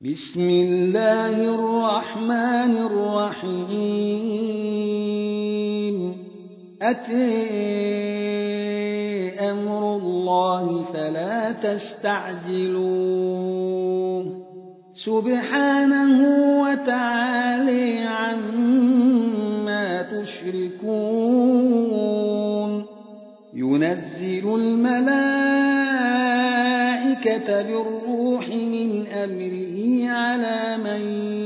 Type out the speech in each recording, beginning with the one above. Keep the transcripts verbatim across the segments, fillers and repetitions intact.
بسم الله الرحمن الرحيم أتى أمر الله فلا تستعجلوه سبحانه وتعالى عما تشركون ينزل الملائكة بالروح من أمره على من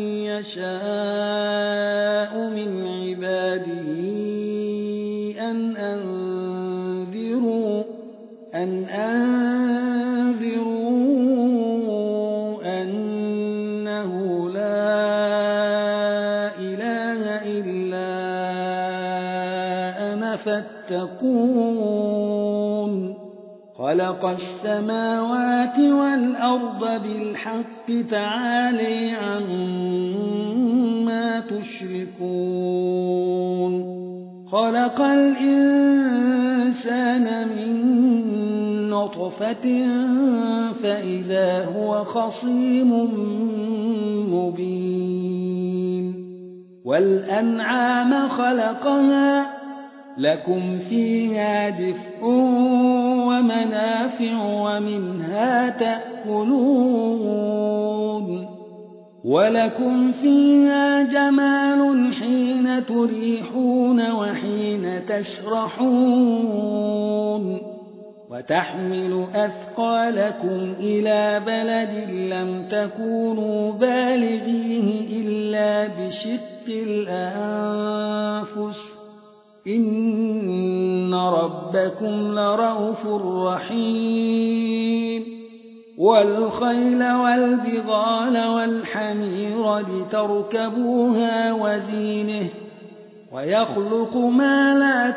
يشاء من عباده أن أنذروا أن أنذروا أنه لا إله إلا أنا فاتقون خلق السماوات والأرض بالحق تعالى عما تشركون خلق الإنسان من نطفة فإذا هو خصيم مبين والأنعام خلقها لكم فيها دفء ومنافع ومنها تأكلون ولكم فيها جمال حين تريحون وحين تسرحون وتحمل أثقالكم إلى بلد لم تكونوا بالغيه إلا بشق الأنفس إن ربكم لرءوف رحيم والخيل والبغال والحمير لتركبوها وزينه ويخلق ما لا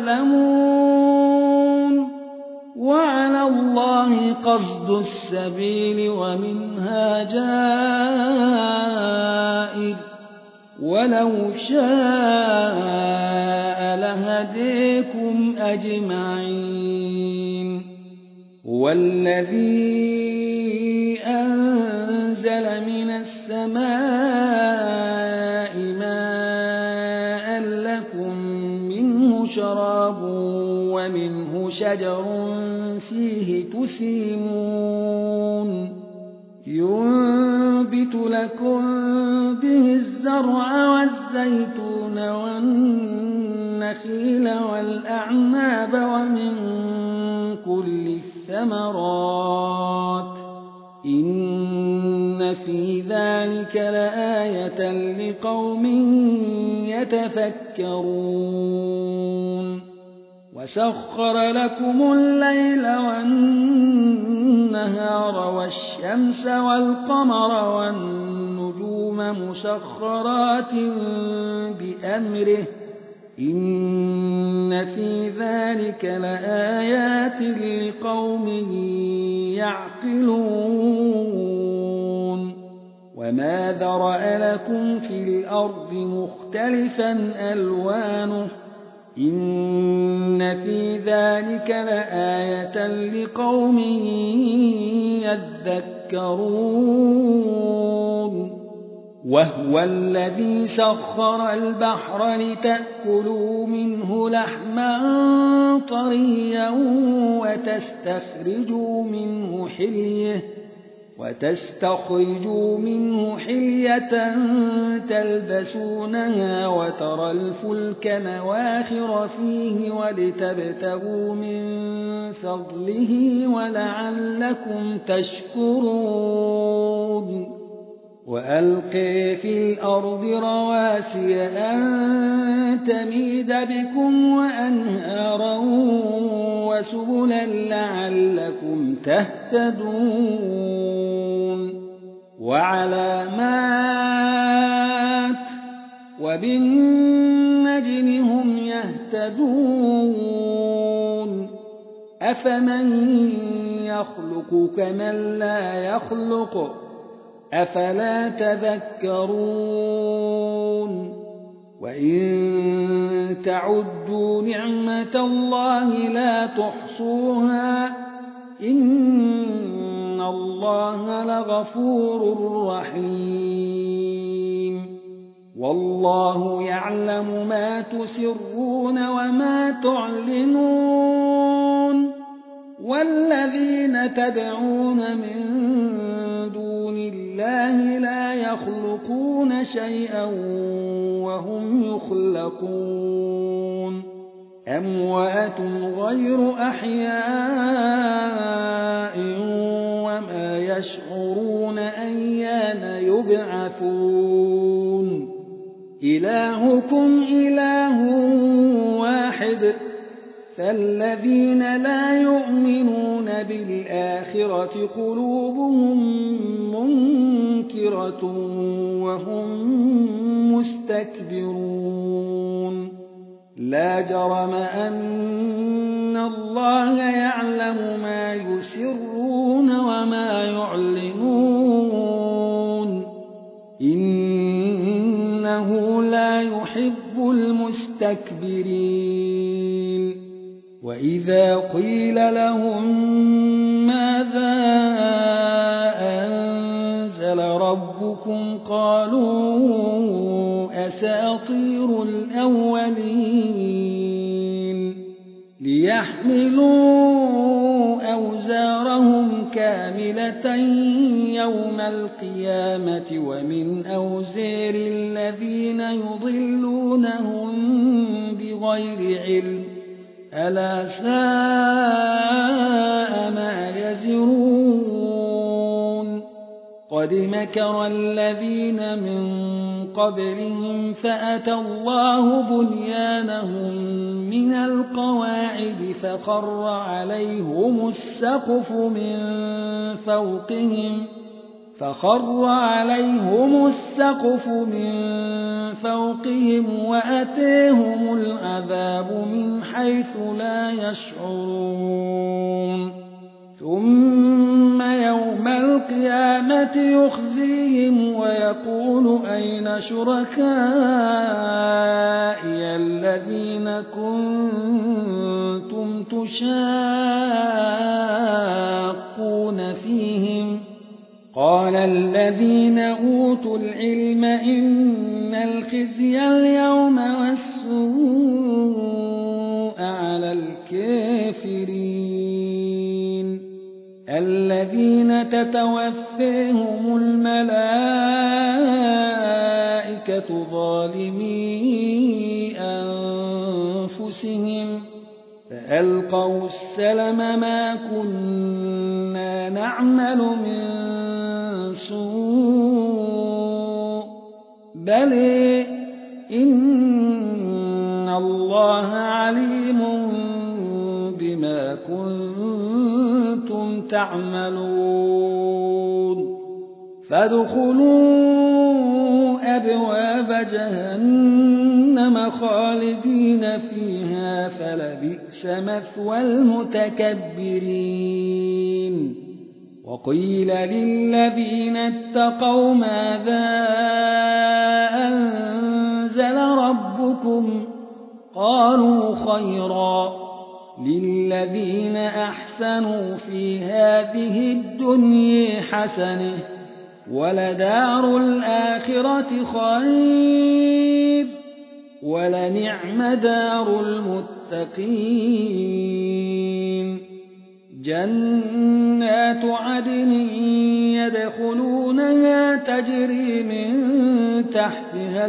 تعلمون وعلى الله قصد السبيل ومنها جائر ولو شاء لهديكم أجمعين هو الذي أنزل من السماء ماء لكم منه شراب ومنه شجر فيه تسيمون ينبت لكم به الزرع والزيتون والنخيل والأعناب ومن كل الثمرات إن في ذلك لآية لقوم يتفكرون وسخر لكم الليل والنهار والشمس والقمر والنجوم مسخرات بأمره إن في ذلك لآيات لقوم يعقلون وما ذرأ لكم في الأرض مختلفا ألوانه إن في ذلك لآية لقوم يذكرون وهو الذي سخر البحر لتأكلوا منه لحما طريا وتستخرجوا منه حليه وتستخرجوا منه حلية تلبسونها وترى الفلك مواخر فيه ولتبتغوا من فضله ولعلكم تشكرون وألقي في الأرض رواسي أن تميد بكم وأنهارا وسبلا لعلكم تهتدون وعلامات وبالنجم هم يهتدون أفمن يخلق كمن لا يخلق أفلا تذكرون وإن تعدوا نعمة الله لا تحصوها إن الله لغفور رحيم والله يعلم ما تسرون وما تعلنون والذين تدعون من دون الله لا يخلقون شيئا وهم يخلقون أموات غير أحياء وما يشعرون أيان يبعثون إلهكم إله واحد فالذين لا يؤمنون بالآخرة قلوبهم منكرة وهم مستكبرون لا جرم أن الله يعلم ما يسرون وما يعلنون إنه لا يحب المستكبرين وإذا قيل لهم ماذا أنزل ربكم قالوا أساطير الأولين ليحملوا أوزارهم كاملة يوم القيامة ومن أوزار الذين يضلونهم بغير علم ألا ساء ما يزرون قد مكر الذين من قبلهم فأتى الله بنيانهم من القواعد فخر عليهم السقف من فوقهم فخر عليهم السقف من فوقهم وأتيهم العذاب من حيث لا يشعرون ثم يوم القيامة يخزيهم ويقول أين شركائي الذين كنتم تشاقون فيهم قال الذين أوتوا العلم إن الخزي اليوم والسوء على الكافرين الذين تتوفيهم الملائكة ظالمي أنفسهم فألقوا السلم ما كنا نعمل من سوء بل إن الله عليم بما كنتم تعملون فادخلوا أبواب جهنم خالدين فيها فلبئس مثوى المتكبرين وقيل للذين اتقوا ماذا أنزل ربكم قالوا خيرا للذين أحسنوا في هذه الدنيا حسنة ولدار الآخرة خير ولنعم دار المتقين جنات عدن يدخلونها تجري من تحتها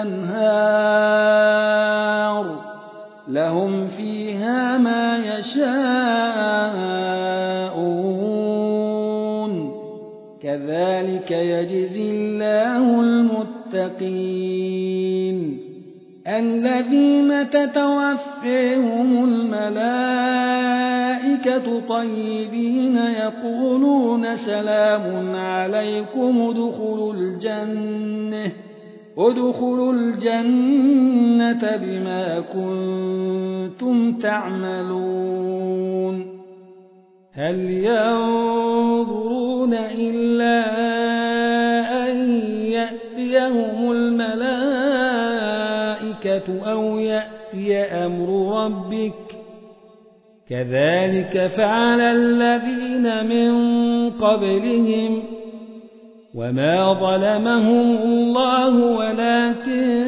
الأنهار لهم فيها ما يشاءون كذلك يجزي الله المتقين الذين تتوفيهم الملائكة طيبين يقولون سلام عليكم ادخلوا الجنة ادخلوا الجنة بما كنتم تعملون هل ينظرون إلا أن يأتيهم الملائكة أو يأتي أمر ربك كذلك فعل الذين من قبلهم وما ظلمهم الله ولكن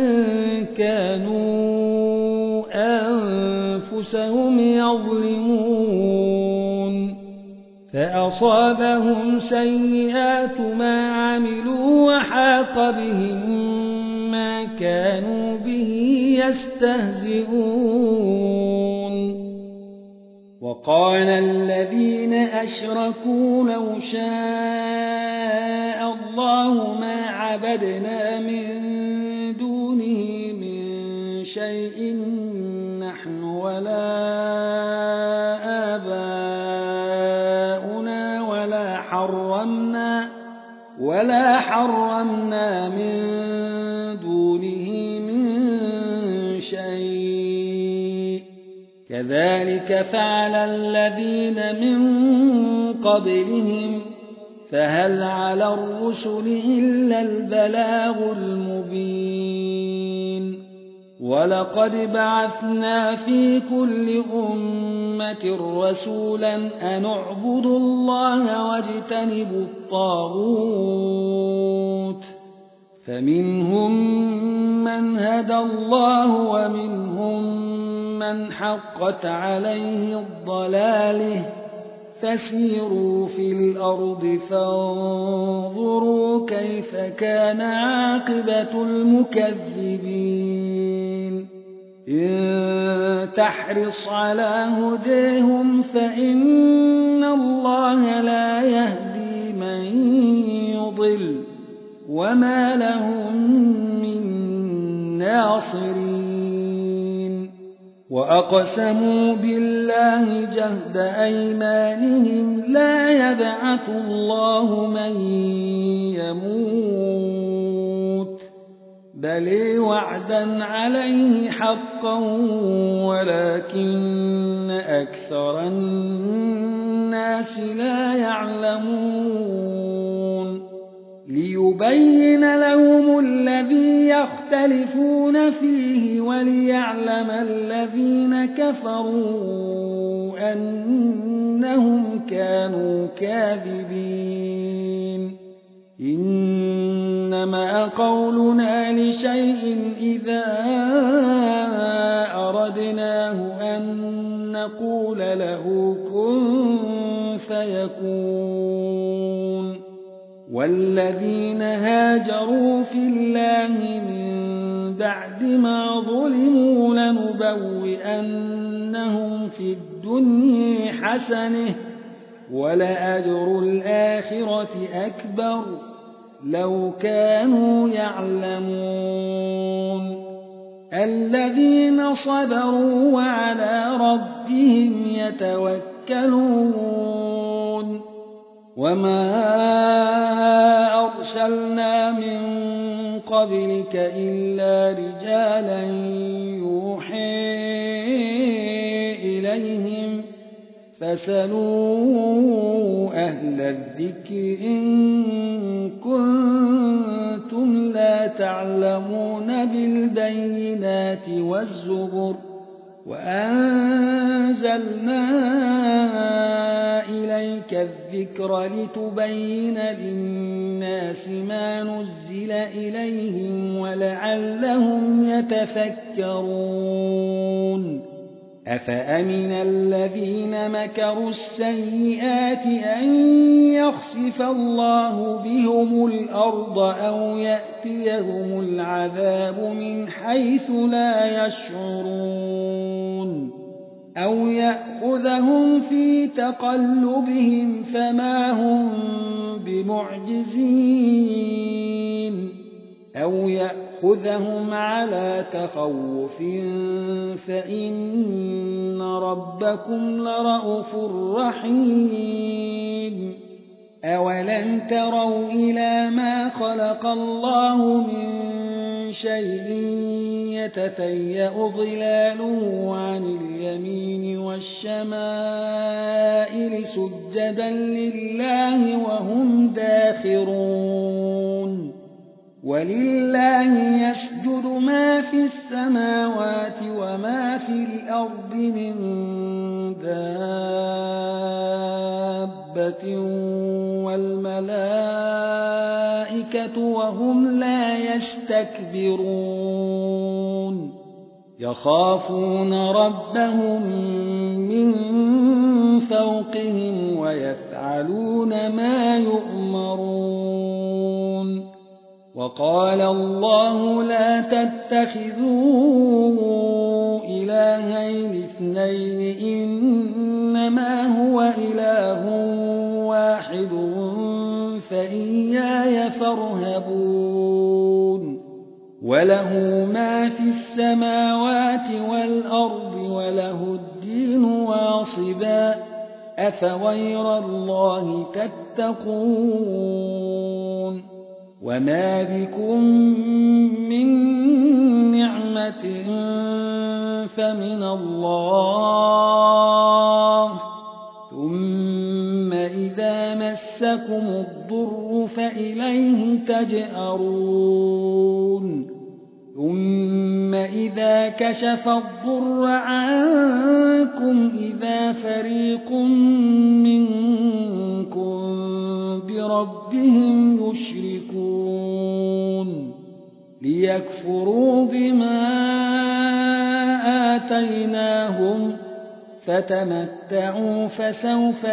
كانوا أنفسهم يظلمون فأصابهم سيئات ما عملوا وحاق بهم ما كانوا به يستهزئون وقال الذين أشركوا لو شاء الله ما عبدنا من دونه من شيء نحن ولا آباؤنا ولا حرمنا ولا حرمنا من دونه من شيء كذلك فعل الذين من قبلهم فهل على الرسل إلا البلاغ المبين ولقد بعثنا في كل أمة رسولا أن اعبدوا الله واجتنبوا الطاغوت فمنهم من هدى الله ومنهم من حقت عليه الضلاله فسيروا في الأرض فانظروا كيف كان عاقبة المكذبين إن تحرص على هديهم فإن الله لا يهدي من يضل وما لهم من ناصرين وأقسموا بالله جهد أيمانهم لا يبعث الله من يموت بل وعدا عليه حقا ولكن أكثر الناس لا يعلمون ليبين لهم الذي يختلفون فيه وليعلم الذين كفروا أنهم كانوا كاذبين إنما قولنا لشيء إذا أردناه أن نقول له كن فيكون والذين هاجروا في الله من بعد ما ظلموا لنبوئنهم في الدنيا حسنة ولأجر الآخرة أكبر لو كانوا يعلمون الذين صبروا وعلى ربهم يتوكلون وما أرسلنا من قبلك إلا رجالا يوحي إليهم فاسألوا أهل الذكر إن كنتم لا تعلمون بالبينات والزبر وأنزلنا إليك الذكر لتبين للناس ما نزل إليهم ولعلهم يتفكرون أفأمن الذين مكروا السيئات أن يخسف الله بهم الأرض أو يأتيهم العذاب من حيث لا يشعرون أو يأخذهم في تقلبهم فما هم بمعجزين أو يأخذهم على تخوف فإن ربكم لرءوف رحيم أولم تروا إلى ما خلق الله من شيء يتفيأ ظلاله عن اليمين والشمائل سجدا لله وهم داخرون ولله يسجد ما في السماوات وما في الأرض من دابة والملائكة الْمَلَائِكَةُ وَهُمْ لَا يَسْتَكْبِرُونَ يَخَافُونَ رَبَّهُم مِّن فَوْقِهِمْ وَيَفْعَلُونَ مَا يُؤْمَرُونَ وَقَالَ اللَّهُ لَا تَتَّخِذُوا إِلَٰهَيْنِ اثْنَيْنِ إِنَّمَا هُوَ إِلَٰهٌ وَاحِدٌ فَإِيَّايَ فَارْهَبُونِ وَلَهُ مَا فِي السَّمَاوَاتِ وَالْأَرْضِ وَلَهُ الدِّينُ وَاصِبًا أَفَغَيْرَ اللَّهِ تَتَّقُونَ وَمَا بِكُم مِّن نِّعْمَةٍ فَمِنَ اللَّهِ ثُمَّ إِذَا مَسَّكُمُ الضُّرُّ فَإِلَيْهِ تَجْأَرُونَ ثُمَّ إِذَا كَشَفَ الضُّرَّ عَنكُمْ إِذَا فَرِيقٌ مِّنكُم بِرَبِّهِمْ يُشْرِكُونَ لِيَكْفُرُوا بِمَا آتَيْنَاهُمْ فَتَمَتَّعُوا فَسَوْفَ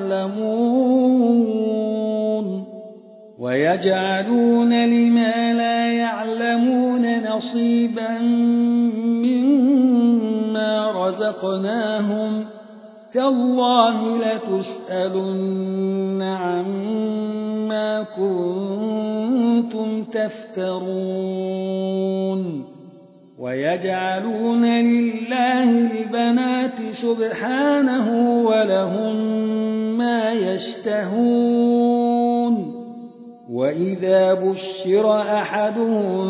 تَعْلَمُونَ وَيَجْعَلُونَ لِمَا لَا يَعْلَمُونَ نَصِيبًا مِّمَّا رَزَقْنَاهُمْ تَاللَّهِ لَتُسْأَلُنَّ عَمَّا كُنتُمْ تَفْتَرُونَ وَيَجْعَلُونَ لِلَّهِ الْبَنَاتِ سُبْحَانَهُ وَلَهُم مَّا يَشْتَهُونَ وَإِذَا بُشِّرَ أَحَدُهُم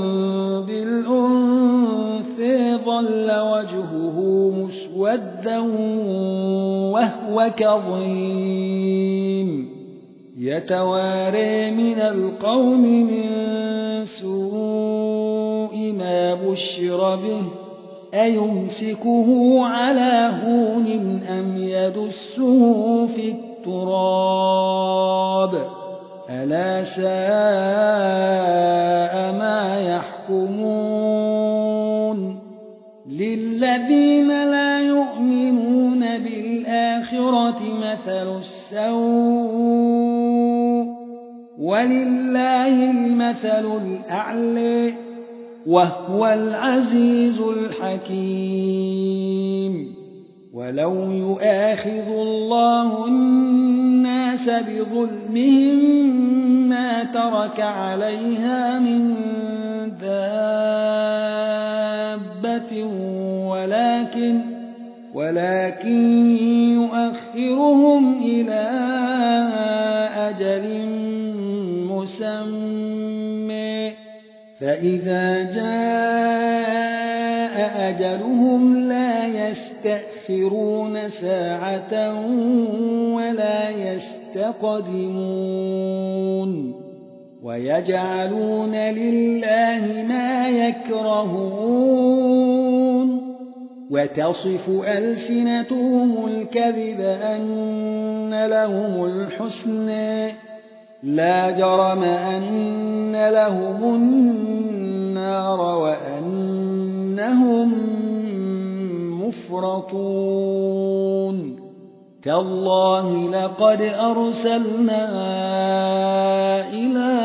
بِالْأُنثَىٰ ظَلَّ وَجْهُهُ مُسْوَدًّا وَهُوَ كَظِيمٌ يَتَوَارَىٰ مِنَ الْقَوْمِ مِن سُوءِ مَا بُشِّرَ بِهِ أَيُمْسِكُهُ عَلَىٰ هُونٍ أَمْ يَدُسُّهُ فِي التُّرَابِ أَلَا سَاءَ مَا يَحْكُمُونَ لِلَّذِينَ لَا يُؤْمِنُونَ بِالْآخِرَةِ مَثَلُ السَّوْءِ وَلِلَّهِ الْمَثَلُ الْأَعْلَى وَهُوَ الْعَزِيزُ الْحَكِيمُ وَلَوْ يُؤَاخِذُ اللَّهُ النَّاسَ بِظُلْمِهِم مَّا تَرَكَ عَلَيْهَا مِن دَابَّةٍ وَلَٰكِن ولكن يؤخرهم إلى أجل مسمى فإذا جاء أجلهم لا يستأخرون ساعة ولا يستقدمون ويجعلون لله ما يكرهون وتصف ألسنتهم الكذب أن لهم الحسنى لا جرم أن لهم النار وأنهم مفرطون تالله لقد أرسلنا إلى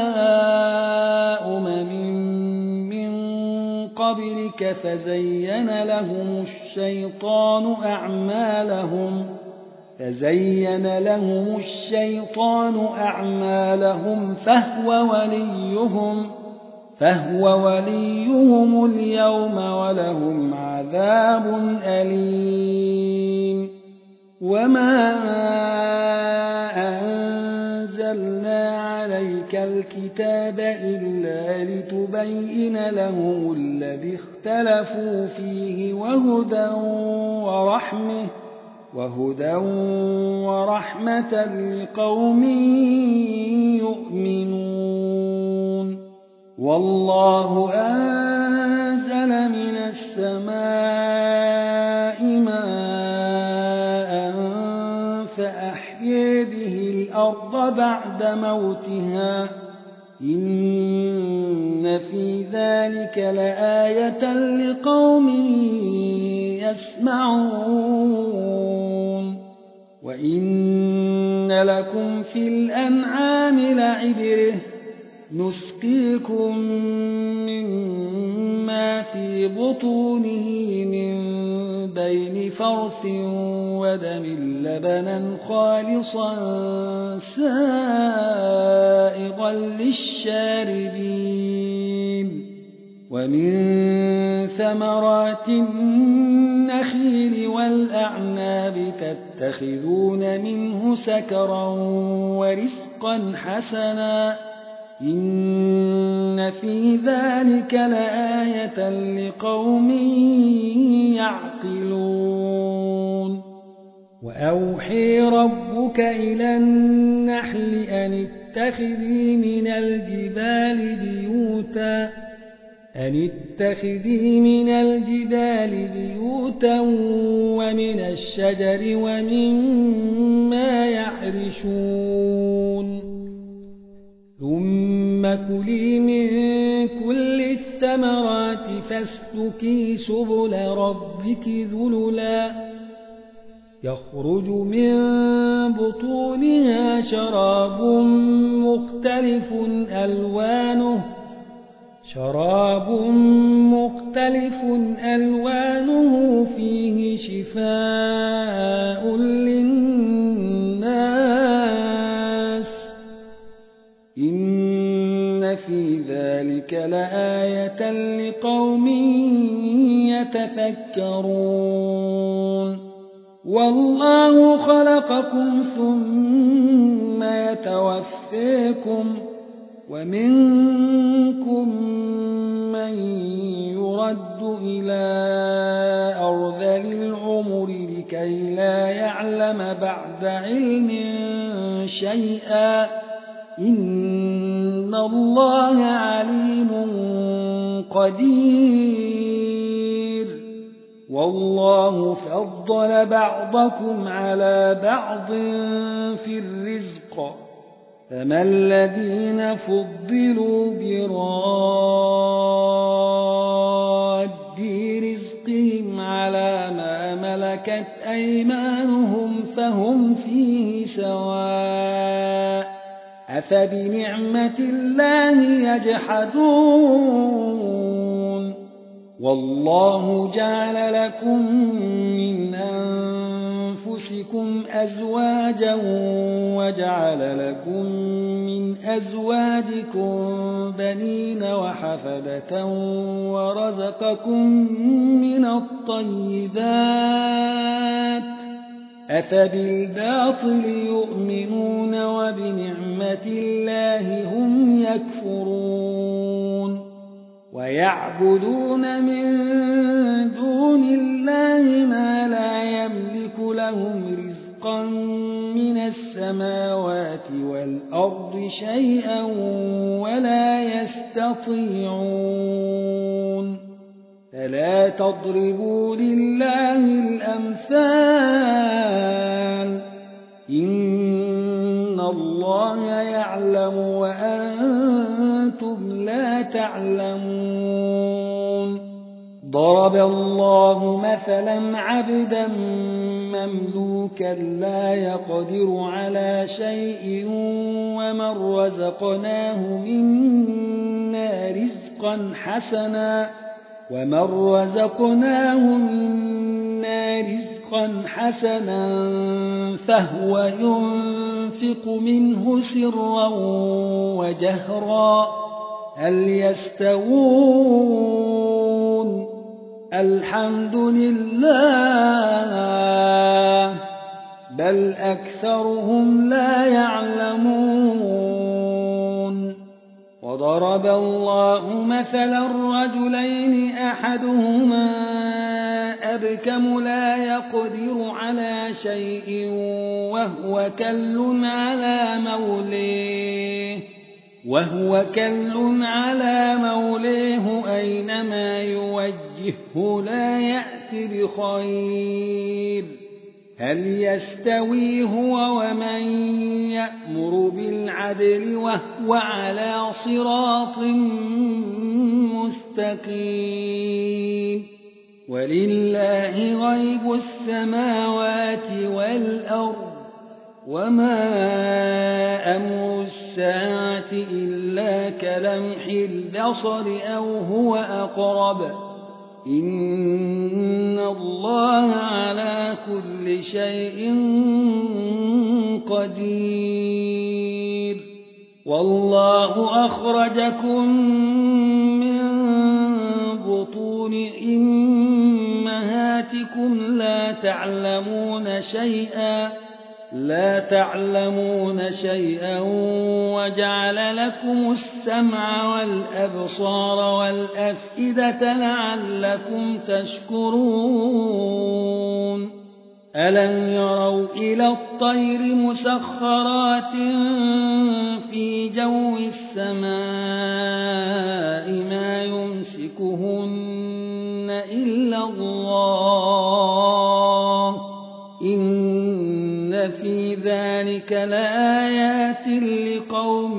أمم من قبلك فزين لهم الشيطان أعمالهم فزين لهم الشيطان أعمالهم فهو وليهم فهو وليهم اليوم ولهم عذاب أليم وما أنزلنا عليك الكتاب إلا لتبين لهم الذي اختلفوا فيه وهدى ورحمة وهدى ورحمة لقوم يؤمنون والله أنزل من السماء ماء فأحيي به الأرض بعد موتها إن في ذلك لآية لقوم يسمعون وإن لكم في الأنعام لعبرة نسقيكم مما في بطونه من بين فرث ودم لبنا خالصا سائغا للشاربين ومن ثمرات النخيل والأعناب تتخذون منه سكرا ورزقا حسنا إن في ذلك لآية لقوم يعقلون وأوحي ربك إلى النحل أن اتخذي من الجبال بيوتا أن اتخذي من الجبال بيوتا ومن الشجر ومما يعرشون ثم كلي من كل الثمرات فاسلكي سبل ربك ذللا يخرج من بطونها شراب مختلف ألوانه شراب مختلف ألوانه فيه شفاء للناس إن في ذلك لآية لقوم يتفكرون والله خلقكم ثم يتوفيكم ومنكم من يرد إلى أرذل العمر لكي لا يعلم بعد علم شيئا إن الله عليم قدير والله فضل بعضكم على بعض في الرزق فما الذين فضلوا براد رزقهم على ما ملكت أيمانهم فهم فيه سواء أفبنعمة الله يجحدون والله جعل لكم من أنفسكم أزواجا وجعل لكم من أزواجكم بنين وحفدة ورزقكم من الطيبات أفبالباطل يؤمنون وبنعمة الله هم يكفرون ويعبدون من دون الله ما لا يملك لهم رزقا من السماوات والأرض شيئا ولا يستطيعون فلا تضربوا لله الأمثال إن الله يعلم وأنتم لا تعلمون ضرب الله مثلا عبدا مملوكا لا يقدر على شيء ومن رزقناه منا رزقا حسنا ومن رزقناه منا رزقا حسنا فهو ينفق منه سرا وجهرا هل يستوون الحمد لله بل أكثرهم لا يعلمون وضرب الله مثلا رجلين أحدهما أبكم لا يقدر على شيء وهو كل على موليه وهو كل على موليه أينما يوجهه لا يأتي بخير هل يستوي هو ومن يأمر بالعدل وهو على صراط مستقيم ولله غيب السماوات والأرض وما أمر الساعة إلا كلمح البصر أو هو أقرب إن الله على كل شيء قدير والله أخرجكم من بطون أمهاتكم لا تعلمون شيئا لا تعلمون شيئا وجعل لكم السمع والأبصار والأفئدة لعلكم تشكرون ألم يروا إلى الطير مسخرات في جو السماء ما يمسكهن إلا الله إن في ذلك لآيات لقوم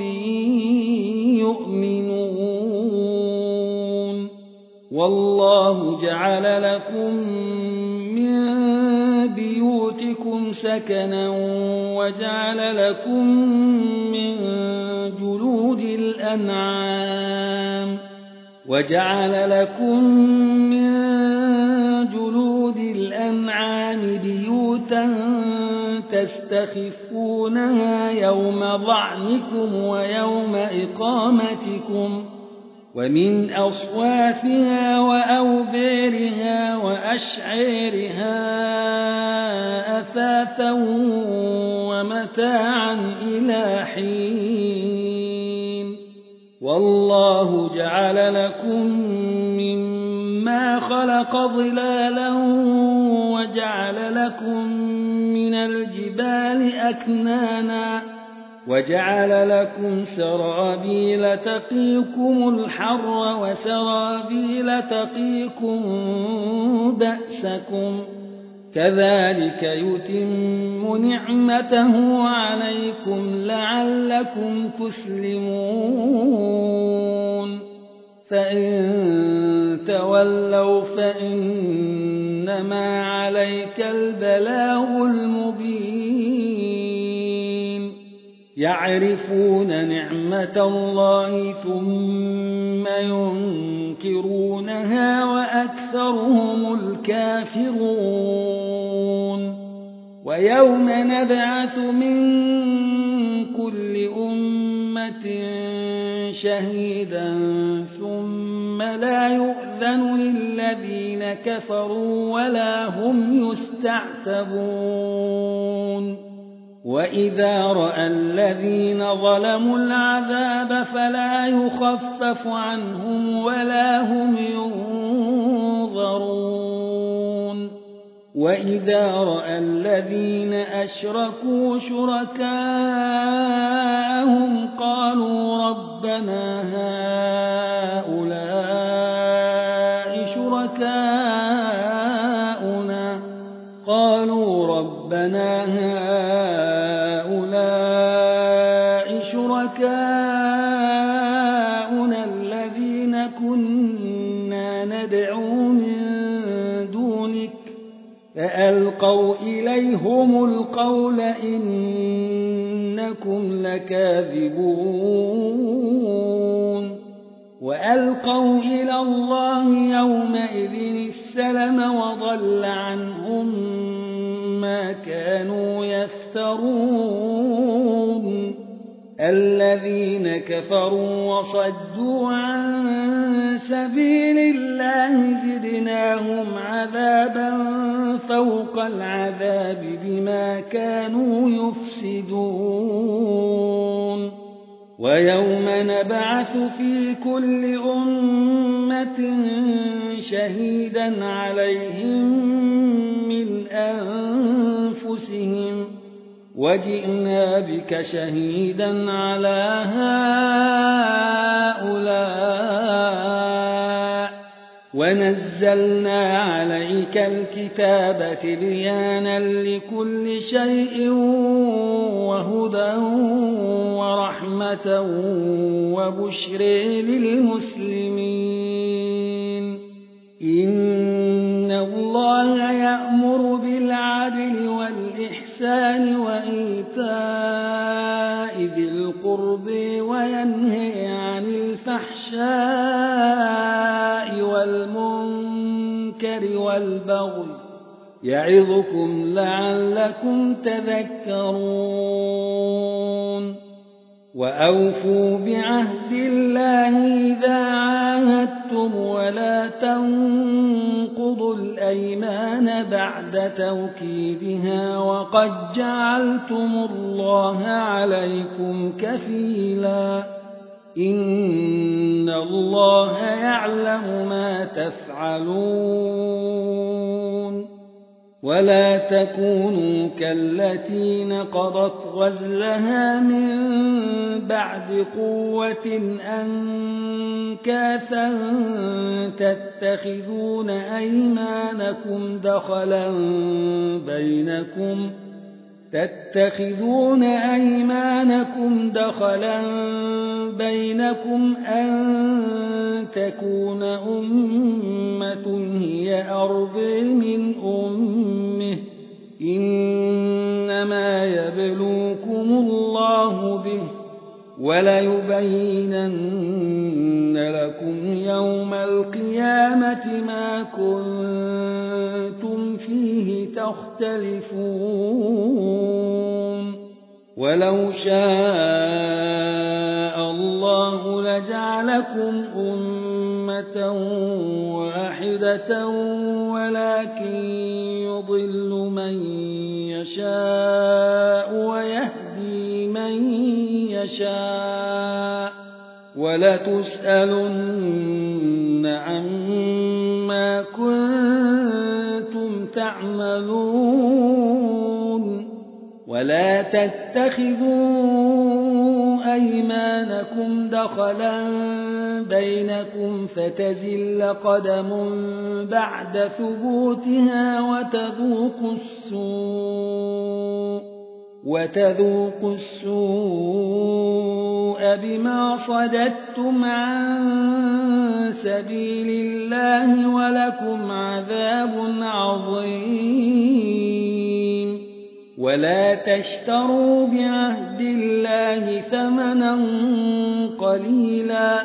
يؤمنون والله جعل لكم من بيوتكم سكنا وجعل لكم من جلود الأنعام وجعل لكم من جلود الأنعام بيوتا تستخفونها يوم ظعنكم ويوم إقامتكم ومن أصوافها وأوبارها وأشعارها أثاثا ومتاعا إلى حين والله جعل لكم مما خلق ظلالا وجعل لكم من الجبال أكنانا وجعل لكم سرابيل تقيكم الحر وسرابيل تقيكم بأسكم كذلك يتم نعمته عليكم لعلكم تسلمون فإن تولوا فإنما عليك البلاغ المبين يعرفون نعمة الله ثم ينكرونها وأكثرهم الكافرون ويوم نبعث من كل أمة شهيدا ثم لا يؤذن للذين كفروا ولا هم يستعتبون وإذا رأى الذين ظلموا العذاب فلا يخفف عنهم ولا هم ينظرون وإذا رأى الذين أشركوا شركاءهم قالوا ربنا هؤلاء شركاؤنا قالوا ربنا هؤلاء شركاؤنا الذين كنا ندعو من دونك فألقوا إليهم القول إنكم لكاذبون وألقوا إلى الله يومئذ السلم وضل عنهم ما كانوا يفترون الذين كفروا وصدوا عن سبيل الله زدناهم عذابا فوق العذاب بما كانوا يفسدون ويوم نبعث في كل أمة شهيدا عليهم من أنفسهم وجئنا بك شهيدا على هؤلاء ونزلنا عليك الكتاب تبيانا لكل شيء وهدى ورحمة وبشر للمسلمين إن الله يأمر بالعدل والإحسان وإيتاء ذي القرب وينهى عن الفحشاء والمنكر والبغي يعظكم لعلكم تذكرون وأوفوا بعهد الله إذا عاهدتم ولا تنقضوا الأيمان بعد توكيدها وقد جعلتم الله عليكم كفيلا إن الله يعلم ما تفعلون ولا تكونوا كالتي نقضت غزلها من بعد قوة أنكاثا تتخذون أيمانكم دخلا بينكم تتخذون أيمانكم دخلا بينكم أن تكون أمة هي أرضى من أمه إنما يبلوكم الله به وليبينن لكم يوم القيامة ما كنتم فيه تختلفون ولو شاء الله لجعلكم أمة واحدة ولكن يضل من يشاء ويهدي من يشاء ولتسألن عما كنتم تعملون ولا تتخذوا أيمانكم دخلا بينكم فتزل قدم بعد ثبوتها وتذوقوا السوء وتذوقوا السوء بما صددتم عن سبيل الله ولكم عذاب عظيم ولا تشتروا بعهد الله ثمنا قليلا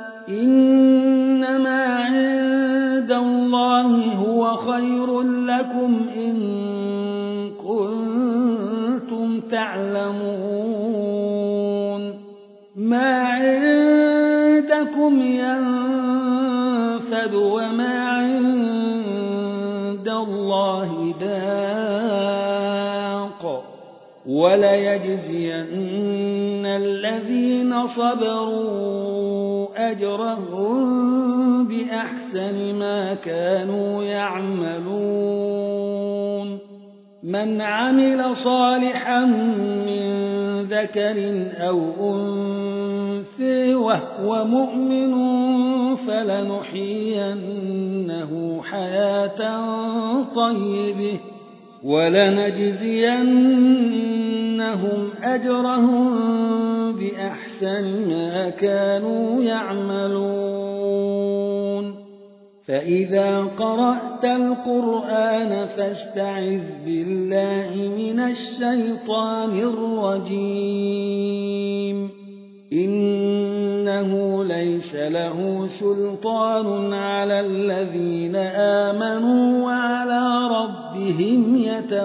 إنما عند الله هو خير لكم إن كنتم تعلمون ما عندكم ينفد وما عند الله باق وليجزين الذين صبروا أجرهم بأحسن ما كانوا يعملون من عمل صالحا من ذكر أو أنثى وهو مؤمن فلنحيينه حياة طيبة ولنجزينهم أجرهم بأحسن ما كانوا يعملون فإذا قرأت القرآن فاستعذ بالله من الشيطان الرجيم إنه ليس له سلطان على الذين آمنوا وعلى ربهم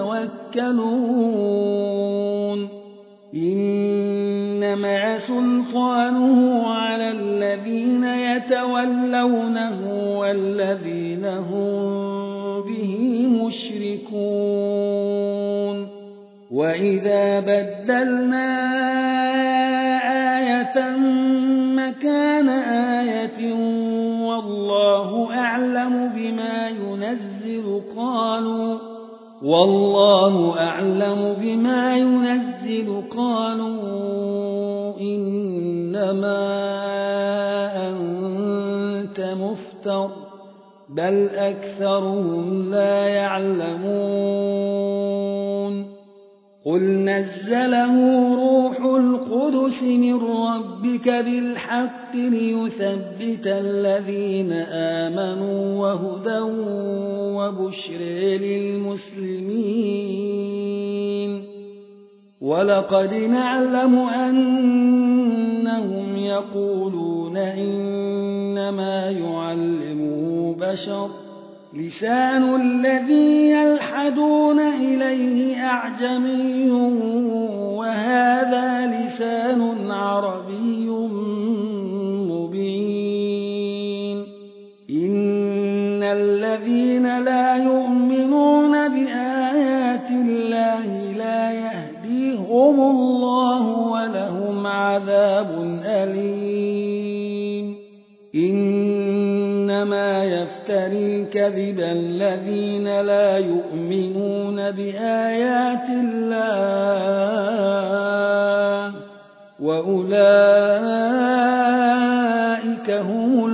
يتوكلون إنما سلطانه على الذين يتولونه والذين هم به مشركون وإذا بدلنا آية مكان آية والله أعلم بما ينزل قالوا والله أعلم بما ينزل قالوا إنما أنت مفتر بل أكثرهم لا يعلمون قل نزله روح القدس من ربك بالحق ليثبت الذين آمنوا وهدى وبشر للمسلمين ولقد نعلم أنهم يقولون إنما يعلمه بشر لسان الذي يلحدون إليه أعجمي وهذا لسان عربي مبين إن الذين لا يؤمنون بآيات الله لا يهديهم الله ولهم عذاب أليم إنما يفتري الكذب الذين لا يؤمنون بآيات الله وأولئك هم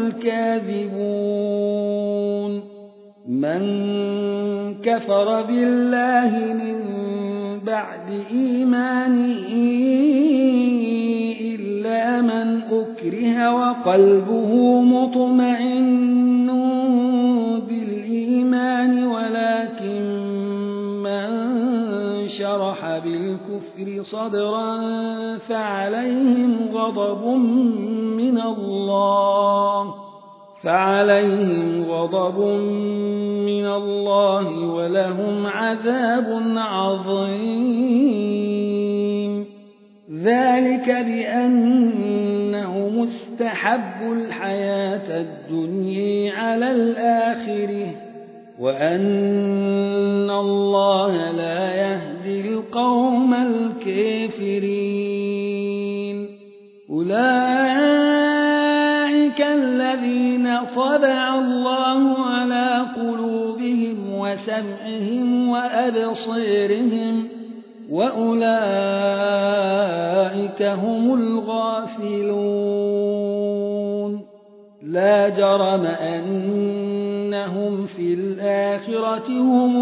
الكاذبون من كفر بالله من بعد إيمانه إلا من أكره وقلبه مطمئن بالإيمان ولكن من شرح بالكفر صدرا فعليهم غضب من الله فعليهم غضب من الله ولهم عذاب عظيم ذلك بأنه مستحب الحياة الدنيا على الآخرة وأن الله لا يهدي القوم الكافرين أولئك الذين طبع الله على قلوبهم وسمعهم وأبصيرهم وأولئك هم الغافلون لا جرم أنهم في الآخرة هم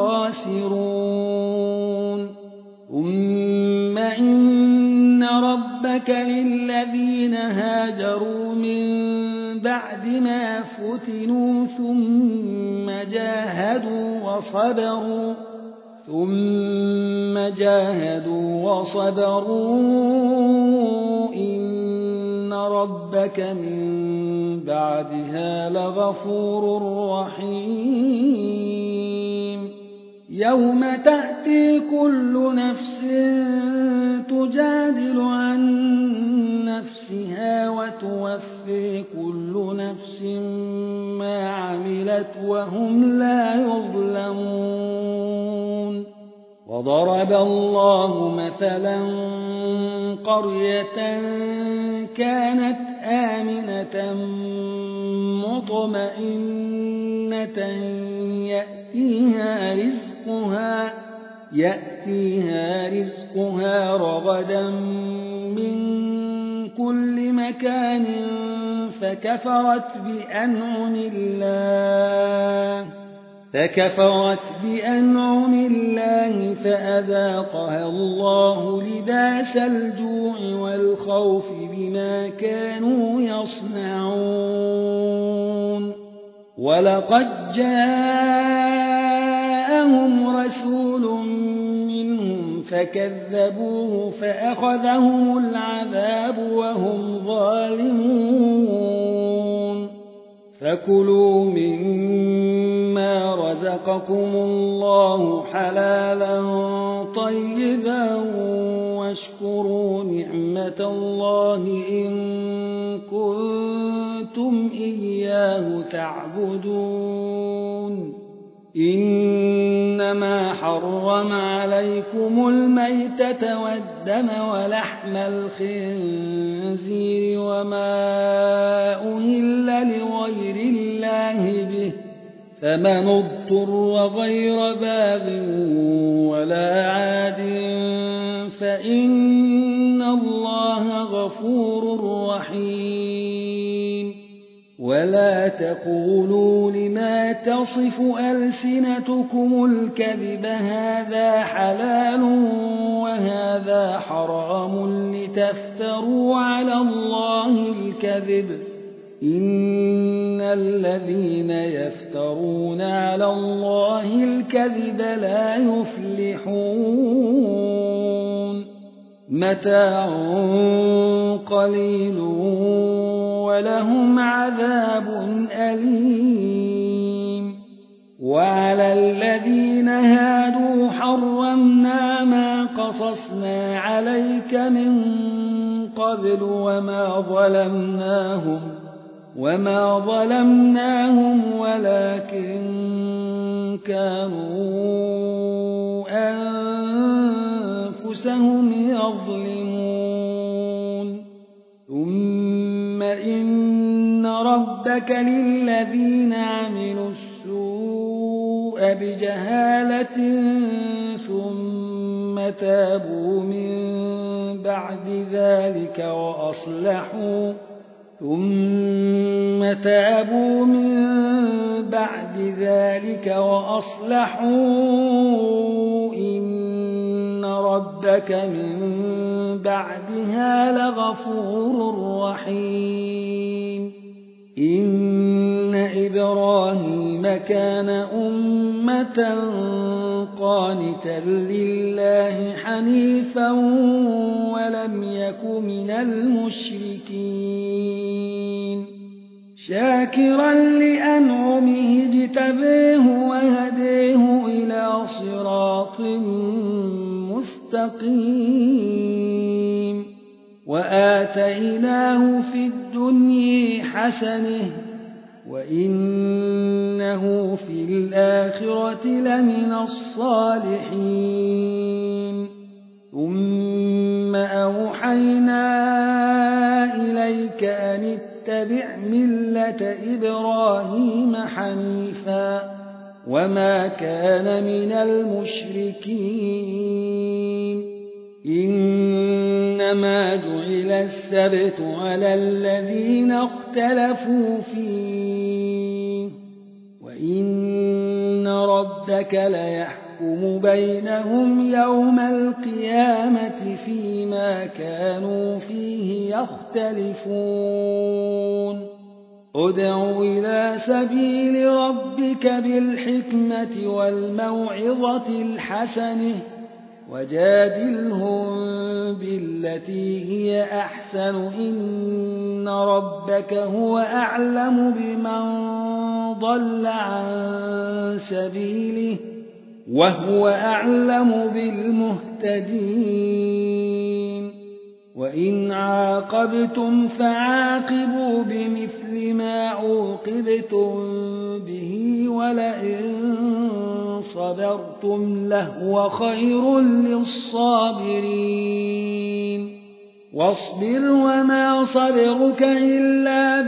الخاسرون ثم إن ربك للذين هاجروا من بعد ما فتنوا ثم جاهدوا وصبروا ثم جاهدوا وصبروا إن ربك من بعدها لغفور رحيم يوم تأتي كل نفس تجادل عن نفسها وتوفي كل نفس ما عملت وهم لا يظلمون وضرب الله مثلا قرية كانت آمنة مطمئنة يأتيها رزقها يأتيها رزقها رغدا من كل مكان فكفرت بأنعم الله فكفرت بأنعم الله فأذاقها الله لباس الجوع والخوف بما كانوا يصنعون ولقد جاءهم رسول منهم فكذبوه فأخذهم العذاب وهم ظالمون فكلوا مما رزقكم الله حلالا طيبا واشكروا نعمة الله إن كنتم إياه تعبدون إنما حرم عليكم الميتة والدم ولحم الخنزير وما أهل لغير الله به فمن اضطر غير باغ ولا عاد فإن الله غفور رحيم ولا تقولوا لما تصف ألسنتكم الكذب هذا حلال وهذا حرام لتفتروا على الله الكذب إن الذين يفترون على الله الكذب لا يفلحون متاع قليل ولهم عذاب أليم وعلى الذين هادوا حرمنا ما قصصنا عليك من قبل وما ظلمناهم وما ظلمناهم ولكن كانوا أنفسهم يظلمون ثم إن ربك للذين عملوا السوء بجهالة ثم تابوا من بعد ذلك وأصلحوا ثم تابوا من بعد ذلك وأصلحوا إن ربك من بعدها لغفور رحيم إن إبراهيم كان أمة قانتا لله حنيفا ولم يك من المشركين شاكرا لأنعمه اجتبيه وهديه إلى صراط مستقيم وآتيناه في الدنيا حسنة وإنه في الآخرة لمن الصالحين ثم أوحينا إليك أن اتبع ملة إبراهيم حنيفا وما كان من المشركين إنما جعل السبت على الذين اختلفوا فيه وإن ربك ليحكم بينهم يوم القيامة فيما كانوا فيه يختلفون ادع إلى سبيل ربك بالحكمة والموعظة الحسنة وجادلهم بالتي هي أحسن إن ربك هو أعلم بمن ضل عن سبيله وهو أعلم بالمهتدين وإن عاقبتم فعاقبوا بمثل ما عوقبتم به ولئن صبرتم لهو خير للصابرين واصبر وما صبرك إلا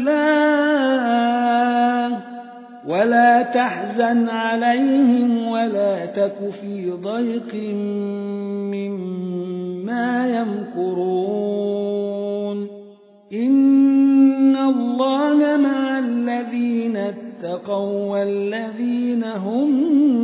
بالله ولا تحزن عليهم ولا تك في ضيق مما يمكرون إن الله مع الذين اتقوا والذين هم